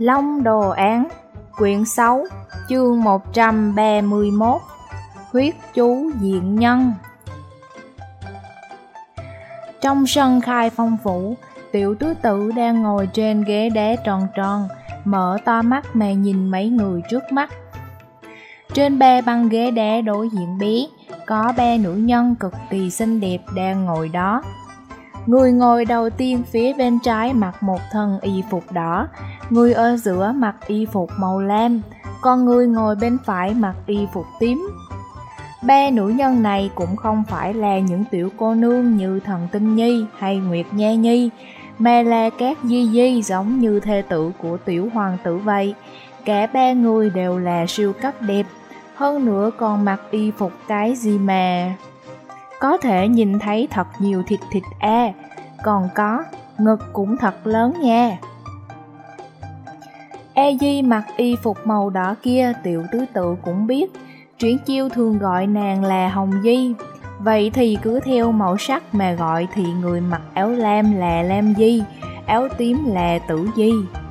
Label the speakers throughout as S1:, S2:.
S1: Long Đồ Án, quyển 6, chương 131, huyết chú diện nhân. Trong sân Khai Phong phủ, Tiểu tứ tử đang ngồi trên ghế đá tròn tròn, mở to mắt mà nhìn mấy người trước mắt. Trên ba băng ghế đá đối diện bé, có ba nữ nhân cực kỳ xinh đẹp đang ngồi đó. Người ngồi đầu tiên phía bên trái mặc một thân y phục đỏ, người ở giữa mặc y phục màu lam, còn người ngồi bên phải mặc y phục tím. Ba nữ nhân này cũng không phải là những tiểu cô nương như Thần Tinh Nhi hay Nguyệt Nha Nhi, mà là các di di giống như thê tử của tiểu hoàng tử vậy. Cả ba người đều là siêu cấp đẹp, hơn nữa còn mặc y phục cái gì mà có thể nhìn thấy thật nhiều thịt còn có ngực cũng thật lớn nha. A Di mặc y phục màu đỏ kia Tiểu tứ tự cũng biết, Triển Chiêu thường gọi nàng là Hồng Di, vậy thì cứ theo màu sắc mà gọi thì người mặc áo lam là Lam Di, áo tím là Tử Di.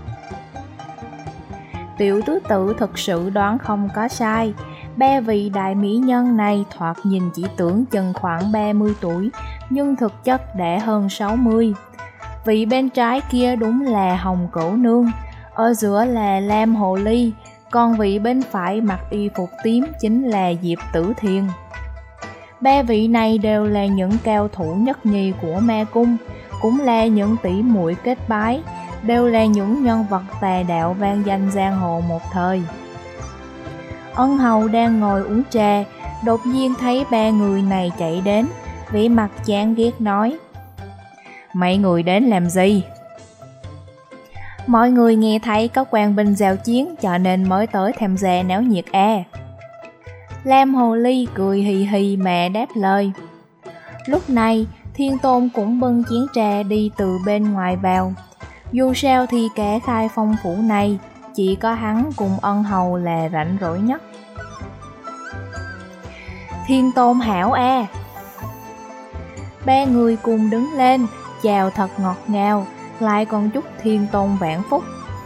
S1: Tiểu tứ tự thực sự đoán không có sai, ba vị đại mỹ nhân này thoạt nhìn chỉ tưởng chừng khoảng 30 tuổi, nhưng thực chất đã hơn 60. Vị bên trái kia đúng là Hồng Cẩu Nương, ở giữa là Lam Hồ Ly, còn vị bên phải mặc y phục tím chính là Diệp Tử Thiền. Ba vị này đều là những cao thủ nhất nhì của ma cung, cũng là những tỷ muội kết bái, đều là những nhân vật tà đạo vang danh giang hồ một thời. Ân hầu đang ngồi uống trà, đột nhiên thấy ba người này chạy đến, vẻ mặt chán ghét nói: "Mấy người đến làm gì?" "Mọi người nghe thấy có quan binh giao chiến cho nên mới tới tham gia náo nhiệt à." Lam Hồ Ly cười hì hì mà đáp lời. Lúc này Thiên Tôn cũng bưng chén trà đi từ bên ngoài vào. Dù sao thì cả Khai Phong phủ này chỉ có hắn cùng Ân hầu là rảnh rỗi nhất. "Thiên Tôn hảo à." Ba người cùng đứng lên chào thật ngọt ngào, lại còn chúc Thiên Tôn vạn phúc.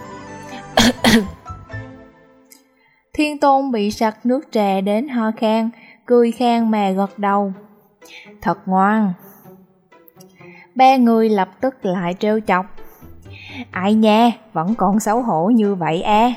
S1: Thiên Tôn bị sặc nước trà đến ho khan, cười khan mà gật đầu. "Thật ngoan." Ba người lập tức lại trêu chọc: "Ai nha, vẫn còn xấu hổ như vậy à."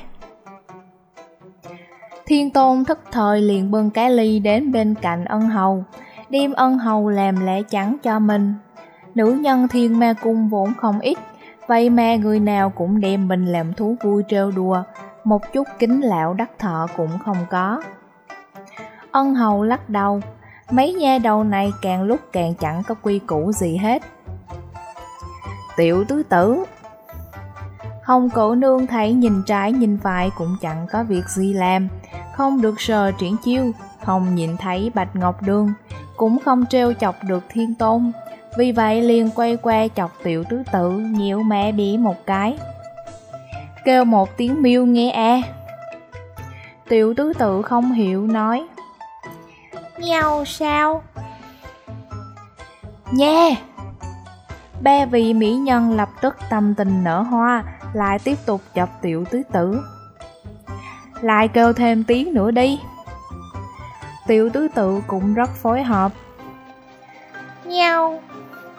S1: Thiên Tôn thức thời liền bưng cái ly đến bên cạnh Ân hầu, đem Ân hầu làm lễ trắng cho mình. Nữ nhân Thiên Ma cung vốn không ít, vậy mà người nào cũng đem mình làm thú vui trêu đùa, một chút kính lão đắc thọ cũng không có. Ân hầu lắc đầu, mấy nha đầu này càng lúc càng chẳng có quy củ gì hết. "Tiểu tứ tử." Hồng Cẩu Nương thấy nhìn trái nhìn phải cũng chẳng có việc gì làm, không được sờ Triển Chiêu, không nhìn thấy Bạch Ngọc Đường, cũng không trêu chọc được Thiên Tôn, vì vậy liền quay qua chọc Tiểu tứ tự, nhíu mẹ bỉ một cái. "Kêu một tiếng miêu nghe à." Tiểu tứ tự không hiểu nói: "Nhau sao?" "Nha." Ba vị mỹ nhân lập tức tâm tình nở hoa, lại tiếp tục chọc Tiểu tứ tử: "Lại kêu thêm tiếng nữa đi." Tiểu tứ tự cũng rất phối hợp: "Nhau."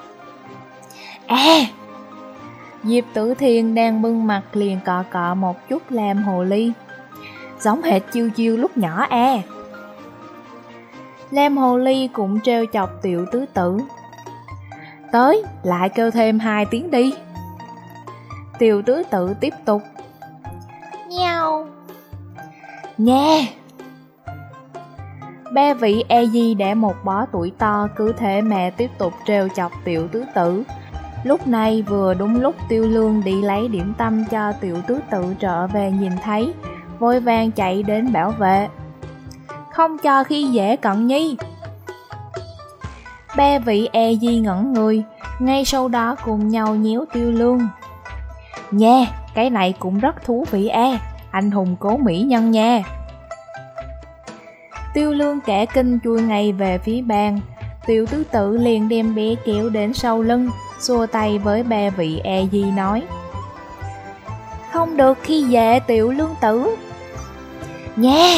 S1: À! Diệp Tử Thiền đang bưng mặt liền cọ cọ một chút Lam Hồ Ly: "Giống hệt Chiêu Chiêu lúc nhỏ à." Lam Hồ Ly cũng trêu chọc Tiểu tứ tử: "Tới, lại kêu thêm 2 tiếng đi." Tiểu tứ tự tiếp tục: "Nhau." "Nha." Ba vị A Di đã một bó tuổi to, cứ thế mà tiếp tục trêu chọc Tiểu tứ tử. Lúc này vừa đúng lúc Tiêu Lương đi lấy điểm tâm cho Tiểu tứ tự trở về nhìn thấy, vội vàng chạy đến bảo vệ: "Không cho khi dễ Cận Nhi." Ba vị A Di ngẩn người, ngay sau đó cùng nhau nhéo Tiêu Lương: "Nha, cái này cũng rất thú vị à, anh hùng cố mỹ nhân nha." Tiêu Lương cả kinh chui ngay về phía bàn. Tiểu tứ tự liền đem bé kéo đến sau lưng, xua tay với ba vị A Di nói: không được khi dễ Tiểu Lương Tử. Nha!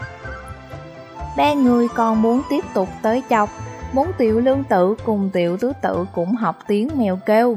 S1: Ba người còn muốn tiếp tục tới chọc, muốn Tiểu Lương Tử cùng Tiểu Tứ Tử cũng học tiếng mèo kêu.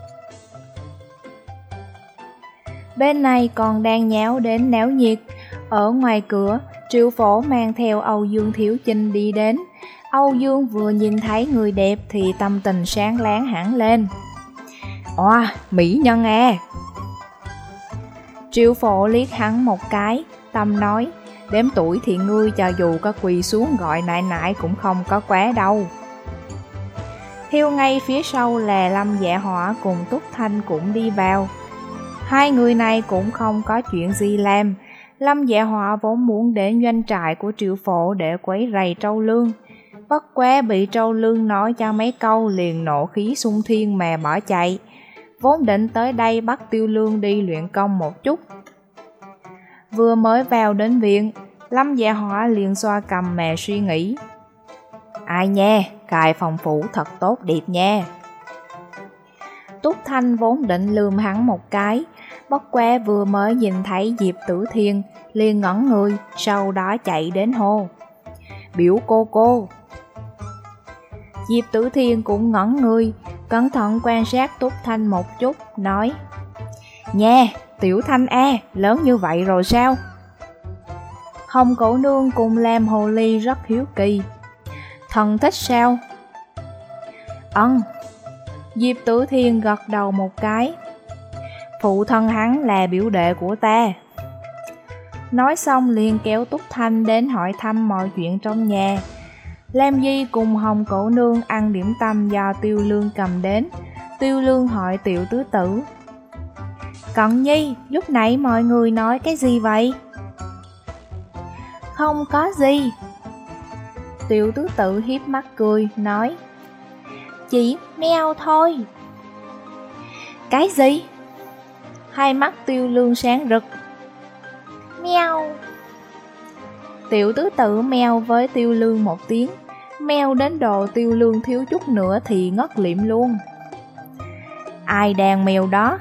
S1: Bên này còn đang nháo đến náo nhiệt. Ở ngoài cửa, Triệu Phổ mang theo Âu Dương Thiếu Chinh đi đến. Âu Dương vừa nhìn thấy người đẹp thì tâm tình sáng láng hẳn lên. Oa, mỹ nhân à! Triệu Phổ liếc hắn một cái, tâm nói, đếm tuổi thì ngươi cho dù có quỳ xuống gọi nại nại cũng không có quá đâu. Theo ngay phía sau là Lâm Dạ Họa cùng Túc Thanh cũng đi vào. Hai người này cũng không có chuyện gì làm. Lâm Dạ Họa vốn muốn đến doanh trại của Triệu Phổ để quấy rầy Trâu Lương. Bất quá bị Trâu Lương nói cho mấy câu liền nộ khí xung thiên mà bỏ chạy. Vốn định tới đây bắt Tiêu Lương đi luyện công một chút. Vừa mới vào đến viện, Lâm Dạ Họa liền xoa cầm mà suy nghĩ. Ai nha, cài phòng phủ thật tốt đẹp nha. Túc Thanh vốn định lườm hắn một cái, bất quá vừa mới nhìn thấy Diệp Tử Thiên liền ngẩn người, sau đó chạy đến hô. Biểu cô. Diệp Tử Thiên cũng ngẩn người, cẩn thận quan sát Túc Thanh một chút, nói. Nha, Tiểu Thanh a, lớn như vậy rồi sao? Hồng Cổ Nương cùng Lam Hồ Ly rất hiếu kỳ. Thần thích sao? Diệp Tử Thiên gật đầu một cái. Phụ thân hắn là biểu đệ của ta. Nói xong liền kéo Túc Thanh đến hỏi thăm mọi chuyện trong nhà. Lam Di cùng Hồng Cổ Nương ăn điểm tâm do Tiêu Lương cầm đến. Tiêu Lương hỏi Tiểu Tứ Tử. Cận Nhi, lúc nãy mọi người nói cái gì vậy? Không có gì. Tiểu Tứ Tử hiếp mắt cười, nói. Chỉ meo thôi. Cái gì? Hai mắt Tiêu Lương sáng rực. Meo. Tiểu Tứ Tử meo với Tiêu Lương một tiếng, meo đến độ Tiêu Lương thiếu chút nữa thì ngất liệm luôn. Ai đang mèo đó?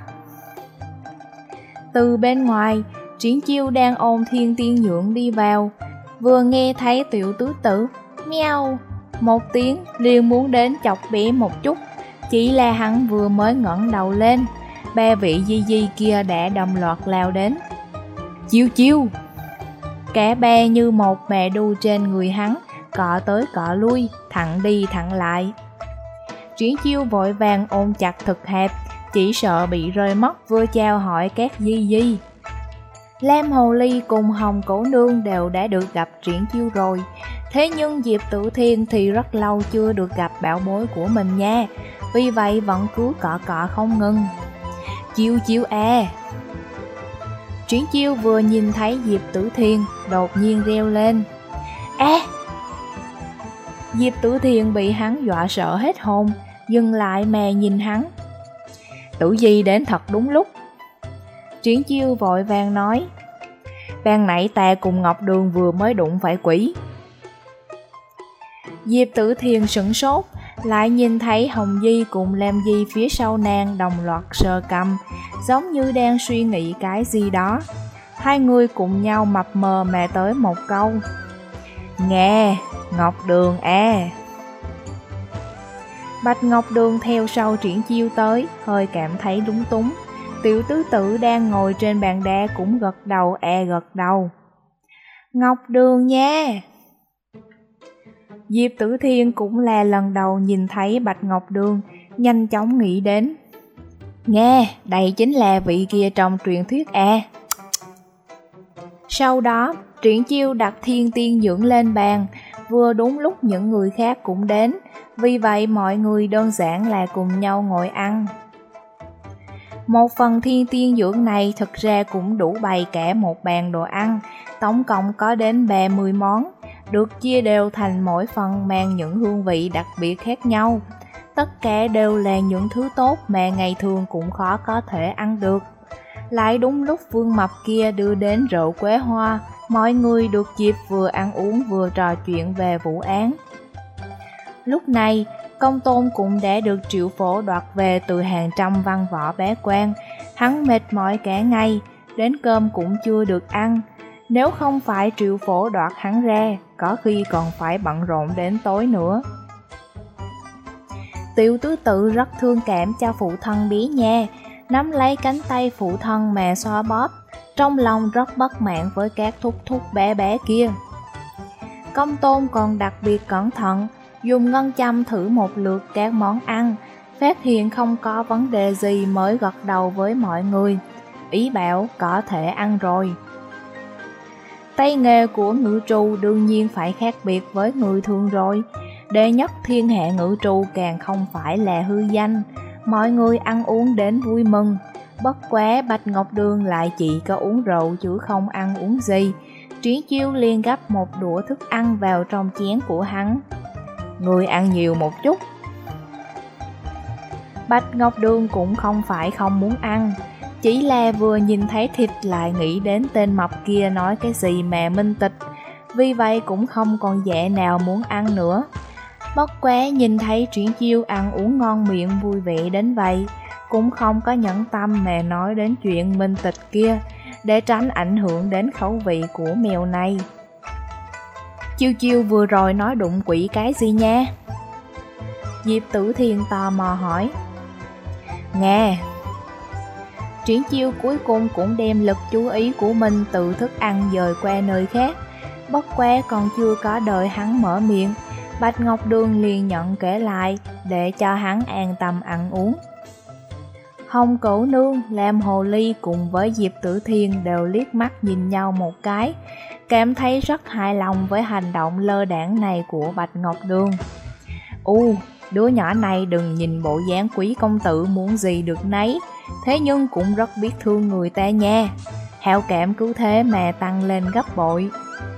S1: Từ bên ngoài, Triển Chiêu đang ôm Thiên Tiên Nhượng đi vào, vừa nghe thấy Tiểu Tứ Tử meo một tiếng liền muốn đến chọc bẻ một chút, chỉ là hắn vừa mới ngẩng đầu lên, ba vị di di kia đã đồng loạt lao đến. Chiêu! Cả ba như một mẹ đu trên người hắn, cọ tới cọ lui, thẳng đi thẳng lại. Triển Chiêu vội vàng ôm chặt thực hẹp, chỉ sợ bị rơi mất, vừa chào hỏi các di di. Lam Hồ Ly cùng Hồng Cổ Nương đều đã được gặp Triển Chiêu rồi, thế nhưng Diệp Tử Thiên thì rất lâu chưa được gặp bảo bối của mình nha, vì vậy vẫn cứ cọ cọ không ngừng. Chiêu à! Triển Chiêu vừa nhìn thấy Diệp Tử Thiên, đột nhiên reo lên. Diệp Tử Thiên bị hắn dọa sợ hết hồn, dừng lại mà nhìn hắn. Tử Di đến thật đúng lúc. Triển Chiêu vội vàng nói. Ban nãy ta cùng Ngọc Đường vừa mới đụng phải quỷ. Diệp Tử Thiên sửng sốt, lại nhìn thấy Hồng Di cùng Lam Di phía sau nàng đồng loạt sờ cầm, giống như đang suy nghĩ cái gì đó. Hai người cùng nhau mập mờ mà tới một câu. Nghe, Ngọc Đường à! Bạch Ngọc Đường theo sau Triển Chiêu tới, hơi cảm thấy lúng túng. Tiểu Tứ Tử đang ngồi trên bàn đá cũng gật đầu gật đầu. Ngọc Đường nha! Diệp Tử Thiên cũng là lần đầu nhìn thấy Bạch Ngọc Đường, nhanh chóng nghĩ đến. Nghe, đây chính là vị kia trong truyền thuyết à. Sau đó, Triển Chiêu đặt Thiên Tiên Dưỡng lên bàn, vừa đúng lúc những người khác cũng đến, vì vậy mọi người đơn giản là cùng nhau ngồi ăn. Một phần Thiên Tiên Dưỡng này thực ra cũng đủ bày cả một bàn đồ ăn, tổng cộng có đến 30 món, được chia đều thành mỗi phần mang những hương vị đặc biệt khác nhau. Tất cả đều là những thứ tốt mà ngày thường cũng khó có thể ăn được. Lại đúng lúc Vương Mập kia đưa đến rượu quế hoa, mọi người được dịp vừa ăn uống vừa trò chuyện về vụ án. Lúc này, Công Tôn cũng đã được Triệu Phổ đoạt về từ hàng trăm văn võ bá quan, Hắn mệt mỏi cả ngày, đến cơm cũng chưa được ăn. Nếu không phải Triệu Phổ đoạt hắn ra, có khi còn phải bận rộn đến tối nữa. Tiểu tứ tự rất thương cảm cho phụ thân bé nha, nắm lấy cánh tay phụ thân mà xoa bóp, trong lòng rất bất mãn với các thúc thúc bé bé kia. Công Tôn còn đặc biệt cẩn thận, dùng ngân châm thử một lượt các món ăn, phát hiện không có vấn đề gì mới gật đầu với mọi người, ý bảo có thể ăn rồi. Tay nghề của ngự trù đương nhiên phải khác biệt với người thường rồi. Đệ nhất thiên hạ ngự trù càng không phải là hư danh, mọi người ăn uống đến vui mừng. Bất quá Bạch Ngọc Đường lại chỉ có uống rượu chứ không ăn uống gì. Triển Chiêu liền gắp một đũa thức ăn vào trong chén của hắn. Người ăn nhiều một chút. Bạch Ngọc Đường cũng không phải không muốn ăn, chỉ là vừa nhìn thấy thịt lại nghĩ đến tên mập kia nói cái gì mà minh tịch, vì vậy cũng không còn dạ nào muốn ăn nữa. Bất quá nhìn thấy Triển Chiêu ăn uống ngon miệng vui vẻ đến vậy, cũng không có nhẫn tâm mà nói đến chuyện minh tịch kia, để tránh ảnh hưởng đến khẩu vị của mèo này. Chiêu Chiêu vừa rồi nói đụng quỷ cái gì nha? Diệp Tử Thiên tò mò hỏi. Nghe. Triển Chiêu cuối cùng cũng đem lực chú ý của mình từ thức ăn dời qua nơi khác. Bất quá còn chưa có đợi hắn mở miệng, Bạch Ngọc Đường liền nhận kể lại để cho hắn an tâm ăn uống. Hồng Cẩu Nương, Lam Hồ Ly cùng với Diệp Tử Thiên đều liếc mắt nhìn nhau một cái, cảm thấy rất hài lòng với hành động lơ đãng này của Bạch Ngọc Đường. Đứa nhỏ này đừng nhìn bộ dáng quý công tử muốn gì được nấy, thế nhưng cũng rất biết thương người ta nha. Hảo cảm cứ thế mà tăng lên gấp bội.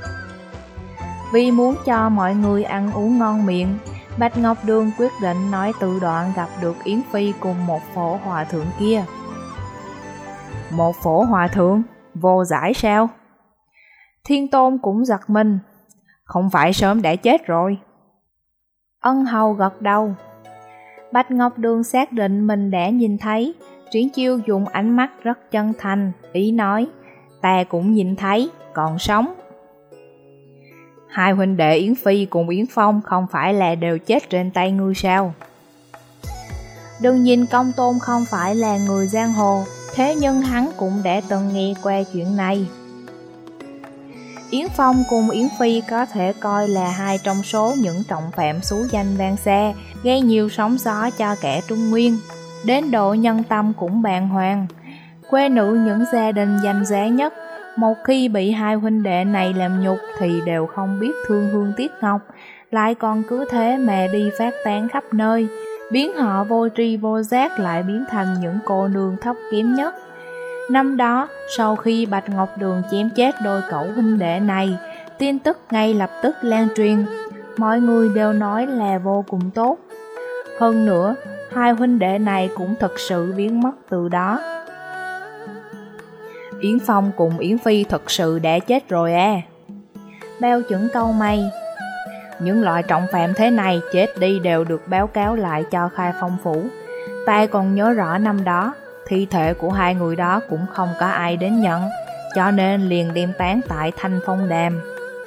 S1: Vì muốn cho mọi người ăn uống ngon miệng, Bạch Ngọc Đường quyết định nói tự đoạn gặp được Yến Phi cùng một phổ hòa thượng kia. Một phổ hòa thượng? Vô giải sao? Thiên Tôn cũng giật mình. Không phải sớm đã chết rồi? Ân Hầu gật đầu. Bạch Ngọc Đường xác định mình đã nhìn thấy. Triển Chiêu dùng ánh mắt rất chân thành, ý nói, ta cũng nhìn thấy, còn sống. Hai huynh đệ Yến Phi cùng Yến Phong không phải là đều chết trên tay ngươi sao? Đừng nhìn Công Tôn không phải là người giang hồ, thế nhưng hắn cũng đã từng nghe qua chuyện này. Yến Phong cùng Yến Phi có thể coi là hai trong số những trọng phạm xú danh vang xa, gây nhiều sóng gió cho kẻ Trung Nguyên. Đến độ nhân tâm cũng bàng hoàng. Quê nữ những gia đình danh giá nhất, một khi bị hai huynh đệ này làm nhục thì đều không biết thương hương tiếc ngọc, lại còn cứ thế mà đi phát tán khắp nơi, biến họ vô tri vô giác lại biến thành những cô nương thấp kém nhất. Năm đó, sau khi Bạch Ngọc Đường chém chết đôi cậu huynh đệ này, tin tức ngay lập tức lan truyền, mọi người đều nói là vô cùng tốt. Hơn nữa, hai huynh đệ này cũng thực sự biến mất từ đó. Yến Phong cùng Yến Phi thực sự đã chết rồi à? Bao Chuẩn câu mày. Những loại trọng phạm thế này chết đi đều được báo cáo lại cho Khai Phong phủ. Ta còn nhớ rõ năm đó, thi thể của hai người đó cũng không có ai đến nhận, cho nên liền đem táng tại Thanh Phong Đàm.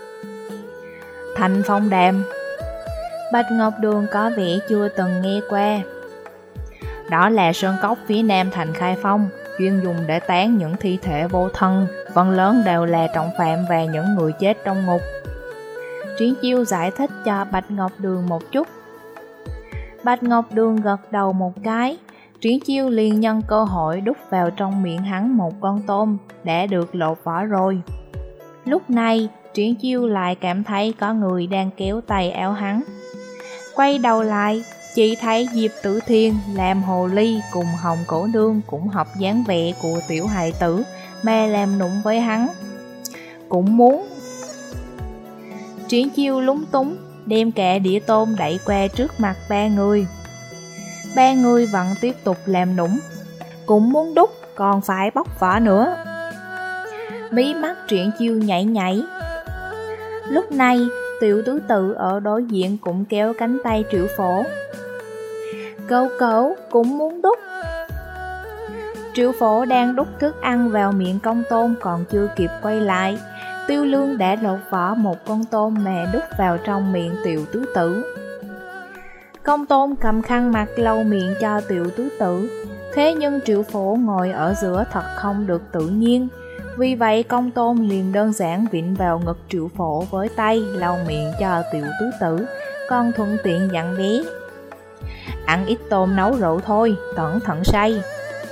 S1: Thanh Phong Đàm? Bạch Ngọc Đường có vẻ chưa từng nghe qua. Đó là sơn cốc phía nam thành Khai Phong, chuyên dùng để táng những thi thể vô thân, phần lớn đều là trọng phạm và những người chết trong ngục. Triển Chiêu giải thích cho Bạch Ngọc Đường một chút. Bạch Ngọc Đường gật đầu một cái, Triển Chiêu liền nhân cơ hội đút vào trong miệng hắn một con tôm đã được lột vỏ rồi. Lúc này, Triển Chiêu lại cảm thấy có người đang kéo tay áo hắn. Quay đầu lại, chỉ thấy Diệp Tử Thiên, Lam Hồ Ly cùng Hồng Cổ Nương cũng học dáng vẻ của tiểu hài tử mà làm nụng với hắn. Cũng muốn. Triển Chiêu lúng túng, đem cả đĩa tôm đẩy qua trước mặt ba người. Ba người vẫn tiếp tục làm nũng. Cũng muốn đút, còn phải bóc vỏ nữa. Mí mắt Triển Chiêu nhảy nhảy. Lúc này, tiểu tứ tự ở đối diện cũng kéo cánh tay Triệu Phổ. Cậu cũng muốn đút. Triệu Phổ đang đút thức ăn vào miệng Công Tôn còn chưa kịp quay lại, Tiêu Lương đã lột vỏ một con tôm mà đút vào trong miệng Tiểu Tứ Tử. Công Tôn cầm khăn mặt lau miệng cho Tiểu Tứ Tử, thế nhưng Triệu Phổ ngồi ở giữa thật không được tự nhiên. Vì vậy Công Tôn liền đơn giản vịn vào ngực Triệu Phổ với tay lau miệng cho Tiểu Tứ Tử, còn thuận tiện dặn bé: ăn ít tôm nấu rượu thôi, cẩn thận say.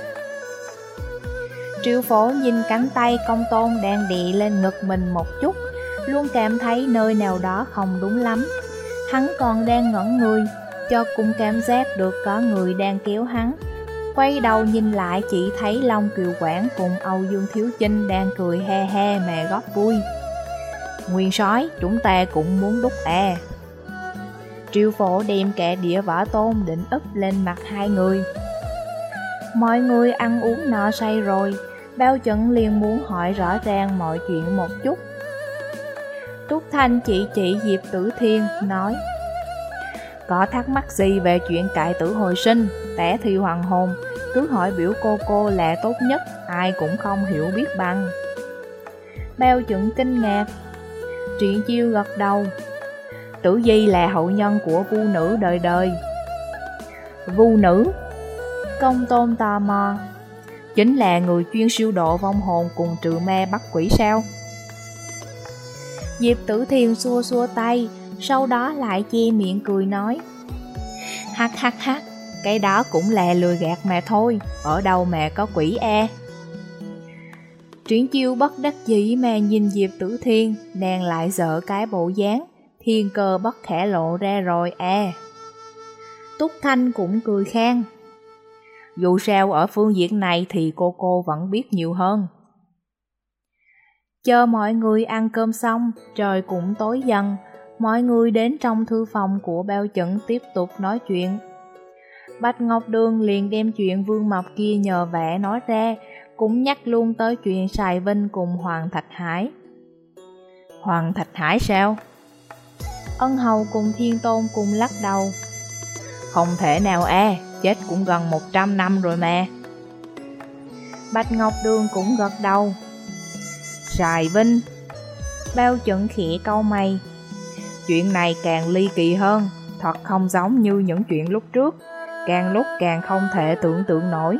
S1: Triệu Phổ nhìn cánh tay Công Tôn đang đè lên ngực mình một chút, luôn cảm thấy nơi nào đó không đúng lắm. Hắn còn đang ngẩn người, cho cũng cảm giác được có người đang kéo hắn. Quay đầu nhìn lại chỉ thấy Long Kiều Quảng cùng Âu Dương Thiếu Chinh đang cười he he mà góp vui. Nguyên soái, chúng ta cũng muốn đút à. Triệu Phổ đem cả đĩa vỏ tôm định úp lên mặt hai người. Mọi người ăn uống no say rồi, Bao Chẩn liền muốn hỏi rõ ràng mọi chuyện một chút. Trúc Thanh chỉ Diệp Tử Thiên nói: có thắc mắc gì về chuyện cải tử hồi sinh, tẻ thi hoàng hồn, cứ hỏi biểu cô là tốt nhất, ai cũng không hiểu biết bằng. Bao Chẩn kinh ngạc. Triển Chiêu gật đầu: Tử Di là hậu nhân của Vu nữ đời đời. Vu nữ? Công Tôn tò mò: chính là người chuyên siêu độ vong hồn cùng trừ ma bắt quỷ sao? Diệp Tử Thiên xua xua tay, sau đó lại che miệng cười nói: hắc hắc hắc, cái đó cũng là lừa gạt mà thôi, ở đâu mà có quỷ a. Triển Chiêu bất đắc dĩ mà nhìn Diệp Tử Thiên, nàng lại dở cái bộ dáng thiên cơ bất khả lộ ra rồi à. Túc Thanh cũng cười khan: dù sao ở phương diện này thì cô vẫn biết nhiều hơn. Chờ mọi người ăn cơm xong, trời cũng tối dần, mọi người đến trong thư phòng của Bao Chẩn tiếp tục nói chuyện. Bạch Ngọc Đường liền đem chuyện Vương Mập kia nhờ vả nói ra, cũng nhắc luôn tới chuyện Sài Vinh cùng Hoàng Thạch Hải. Hoàng Thạch Hải sao? Ân Hầu cùng Thiên Tôn cùng lắc đầu: không thể nào a, chết cũng gần 100 năm rồi mà. Bạch Ngọc Đường cũng gật đầu: Sài Vinh. Bao Chẩn khẽ cau mày: chuyện này càng ly kỳ hơn, thật không giống như những chuyện lúc trước, càng lúc càng không thể tưởng tượng nổi.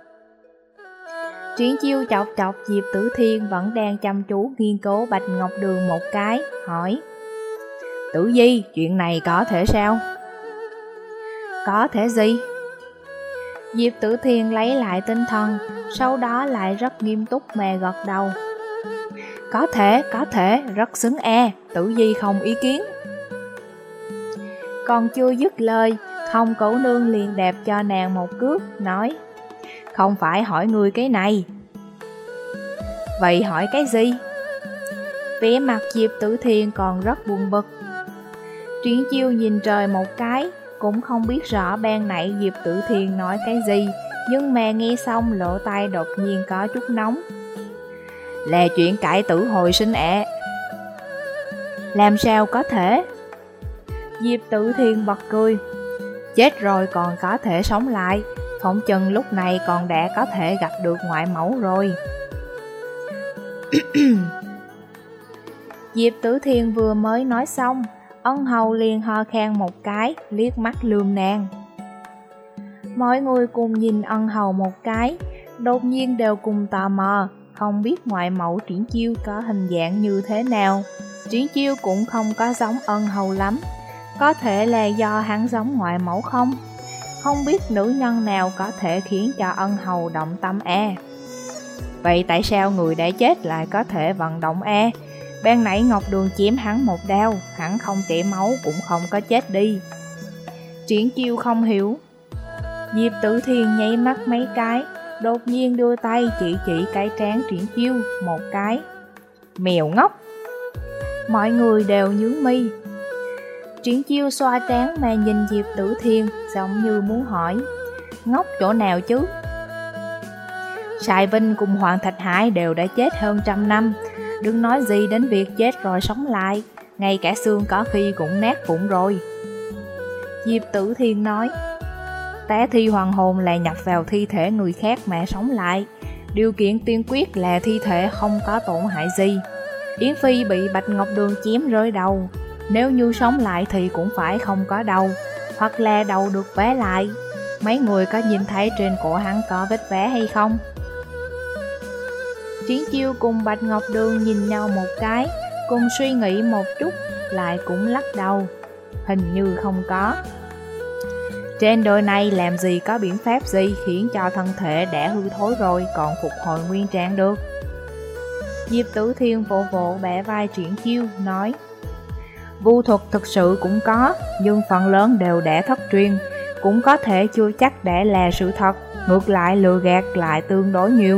S1: Triển Chiêu chọc chọc Diệp Tử Thiên vẫn đang chăm chú nghiên cứu Bạch Ngọc Đường một cái, hỏi: Tử Di, chuyện này có thể sao? Có thể gì? Diệp Tử Thiên lấy lại tinh thần, sau đó lại rất nghiêm túc mà gật đầu: có thể, rất xứng e, Tử Di không ý kiến. Còn chưa dứt lời, Không Cẩu Nương liền đạp cho nàng một cước, nói: không phải hỏi người cái này. Vậy hỏi cái gì? Vẻ mặt Diệp Tử Thiên còn rất buồn bực. Triển Chiêu nhìn trời một cái, cũng không biết rõ ban nãy Diệp Tử Thiên nói cái gì, nhưng mà nghe xong lỗ tai đột nhiên có chút nóng. Là chuyện cải tử hồi sinh ạ. Làm sao có thể? Diệp Tử Thiên bật cười: chết rồi còn có thể sống lại, phỏng chừng lúc này còn đã có thể gặp được ngoại mẫu rồi. Diệp Tử Thiên vừa mới nói xong, Ân Hầu liền ho khan một cái, liếc mắt lườm nàng. Mọi người cùng nhìn Ân Hầu một cái, đột nhiên đều cùng tò mò, không biết ngoại mẫu Triển Chiêu có hình dạng như thế nào. Triển Chiêu cũng không có giống Ân Hầu lắm, có thể là do hắn giống ngoại mẫu không? Không biết nữ nhân nào có thể khiến cho Ân Hầu động tâm a. Vậy tại sao người đã chết lại có thể vận động a? Ban nãy Ngọc Đường chém hắn một đao, hắn không chảy máu cũng không có chết đi. Triển Chiêu không hiểu. Diệp Tử Thiên nháy mắt mấy cái, đột nhiên đưa tay chỉ cái trán Triển Chiêu một cái. Mèo ngốc. Mọi người đều nhướng mi. Triển Chiêu xoa trán mà nhìn Diệp Tử Thiên, giống như muốn hỏi: ngốc chỗ nào chứ? Sài Vinh cùng Hoàng Thạch Hải đều đã chết hơn 100 năm, đừng nói gì đến việc chết rồi sống lại, ngay cả xương có khi cũng nát vụn rồi. Diệp Tử Thiên nói: Té thi hoàng hồn là nhập vào thi thể người khác mà sống lại. Điều kiện tiên quyết là thi thể không có tổn hại gì. Yến Phi bị Bạch Ngọc Đường chém rơi đầu, nếu như sống lại thì cũng phải không có đầu, hoặc là đầu được vẽ lại. Mấy người có nhìn thấy trên cổ hắn có vết vẽ hay không? Triển Chiêu cùng Bạch Ngọc Đường nhìn nhau một cái, cùng suy nghĩ một chút, lại cũng lắc đầu. Hình như không có. Trên đời này làm gì có biện pháp gì khiến cho thân thể đã hư thối rồi còn phục hồi nguyên trạng được. Diệp Tử Thiên vỗ vỗ bẻ vai Triển Chiêu, nói: Vu thuật thực sự cũng có, nhưng phần lớn đều đã thất truyền, cũng có thể chưa chắc đã là sự thật, ngược lại lừa gạt lại tương đối nhiều.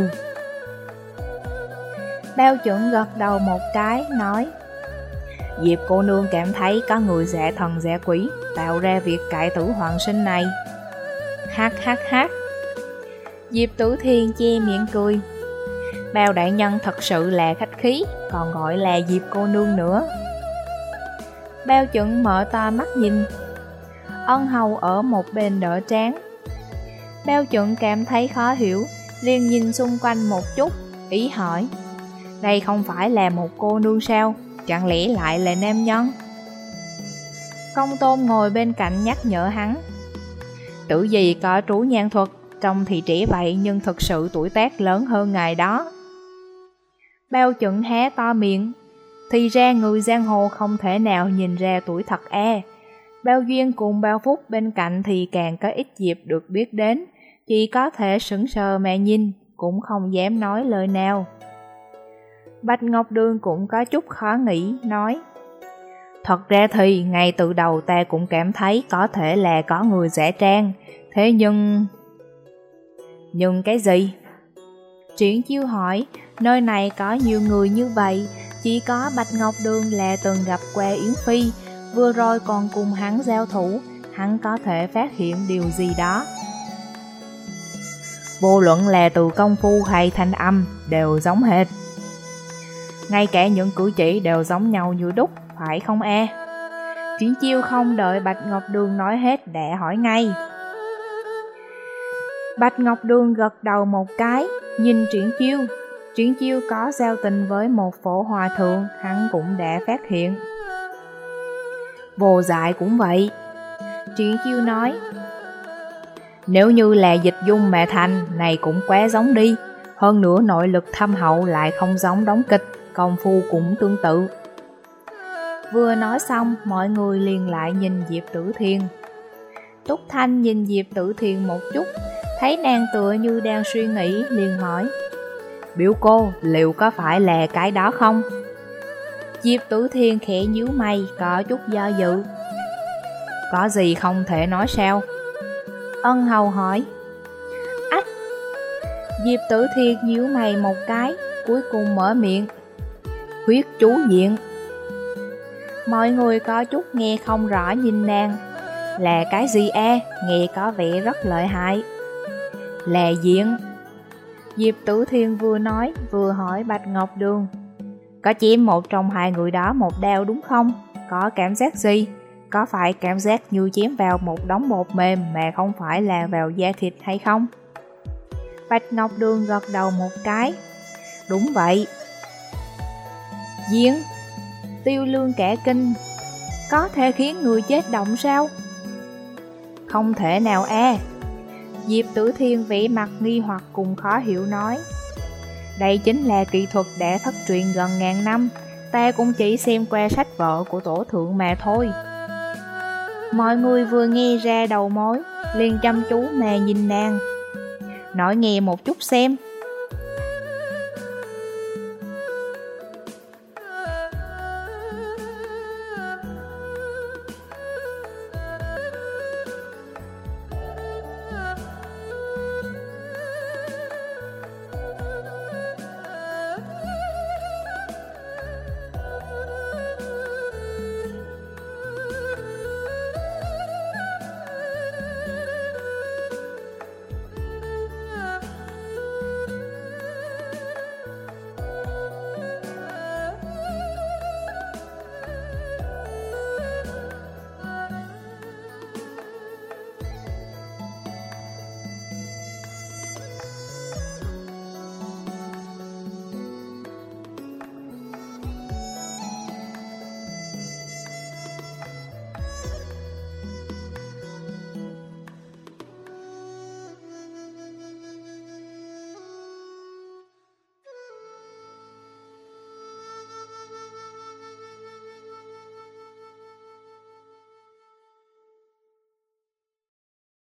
S1: Bao Chuẩn gật đầu một cái, nói: Diệp cô nương cảm thấy có người giả thần giả quỷ tạo ra việc cải tử hoàng sinh này. Hát hát hát. Diệp Tử Thiên che miệng cười. Bao đại nhân thật sự là khách khí, còn gọi là Diệp cô nương nữa. Bao Chuẩn mở to mắt nhìn. Ân Hầu ở một bên đỡ trán. Bao Chuẩn cảm thấy khó hiểu, liền nhìn xung quanh một chút, ý hỏi: Đây không phải là một cô nương sao? Chẳng lẽ lại là nam nhân? Công Tôn ngồi bên cạnh nhắc nhở hắn: Tử gì có trú nhan thuật, trông thì trẻ vậy nhưng thực sự tuổi tác lớn hơn ngài đó. Bao Chuẩn hé to miệng. Thì ra người giang hồ không thể nào nhìn ra tuổi thật e. Bao Duyên cùng Bao Phúc bên cạnh thì càng có ít dịp được biết đến, chỉ có thể sững sờ mà nhìn, cũng không dám nói lời nào. Bạch Ngọc Đường cũng có chút khó nghĩ, nói: Thật ra thì ngay từ đầu ta cũng cảm thấy có thể là có người giả trang, thế nhưng... Nhưng cái gì? Triển Chiêu hỏi, nơi này có nhiều người như vậy, chỉ có Bạch Ngọc Đường là từng gặp qua Yến Phi, vừa rồi còn cùng hắn giao thủ, hắn có thể phát hiện điều gì đó. Vô luận là từ công phu hay thanh âm đều giống hệt. Ngay cả những cử chỉ đều giống nhau như đúc, phải không e? Triển Chiêu không đợi Bạch Ngọc Đường nói hết đã hỏi ngay. Bạch Ngọc Đường gật đầu một cái, nhìn Triển Chiêu. Triển Chiêu có giao tình với một phổ hòa thượng, hắn cũng đã phát hiện. Vô Dại cũng vậy. Triển Chiêu nói: Nếu như là dịch dung mà thành, này cũng quá giống đi. Hơn nữa nội lực thâm hậu lại không giống đóng kịch, công phu cũng tương tự. Vừa nói xong, mọi người liền lại nhìn Diệp Tử Thiên. Túc Thanh nhìn Diệp Tử Thiên một chút, thấy nàng tựa như đang suy nghĩ, liền hỏi: Biểu cô, liệu có phải là cái đó không? Diệp Tử Thiên khẽ nhíu mày, có chút do dự. Có gì không thể nói sao? Ân Hầu hỏi. Ách! Diệp Tử Thiên nhíu mày một cái, cuối cùng mở miệng: Huyết chú diện. Mọi người có chút nghe không rõ nhìn nàng. Là cái gì e? Nghe có vẻ rất lợi hại. Là diện. Diệp Tử Thiên vừa nói vừa hỏi Bạch Ngọc Đường: Có chém một trong hai người đó một đao đúng không? Có cảm giác gì? Có phải cảm giác như chém vào một đống bột mềm mà không phải là vào da thịt hay không? Bạch Ngọc Đường gật đầu một cái. Đúng vậy. Diễn. Tiêu Lương cả kinh. Có thể khiến người chết động sao? Không thể nào e. Diệp Tử Thiên vẽ mặt nghi hoặc cùng khó hiểu nói: Đây chính là kỹ thuật đã thất truyền gần ngàn năm, ta cũng chỉ xem qua sách vở của tổ thượng mà thôi. Mọi người vừa nghe ra đầu mối, liền chăm chú mà nhìn nàng. Nói nghe một chút xem.